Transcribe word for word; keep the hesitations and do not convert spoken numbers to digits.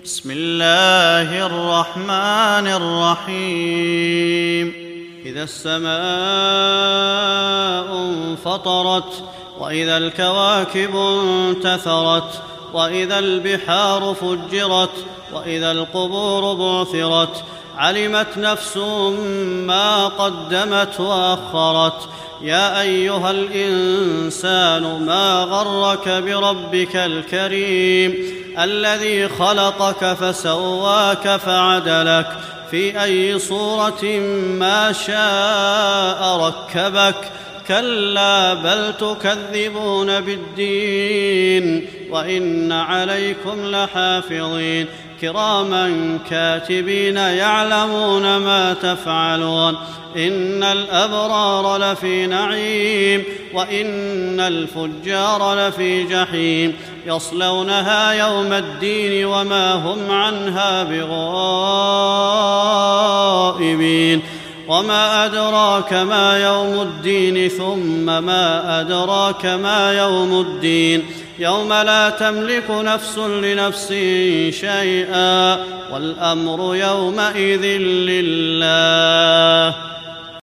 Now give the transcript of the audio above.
بسم الله الرحمن الرحيم إذا السماء انفطرت وإذا الكواكب انتثرت وإذا البحار فجرت وإذا القبور بعثرت علمت نفس ما قدمت وأخرت يا أيها الإنسان ما غرك بربك الكريم الذي خلقك فسواك فعدلك في أي صورة ما شاء ركبك كلا بل تكذبون بالدين وإن عليكم لحافظين كراما كاتبين يعلمون ما تفعلون إن الأبرار لفي نعيم وإن الفجار لفي جحيم يصلونها يوم الدين وما هم عنها بغائبين وما أدراك ما يوم الدين ثم ما أدراك ما يوم الدين يوم لا تملك نفس لنفس شيئا والأمر يومئذ لله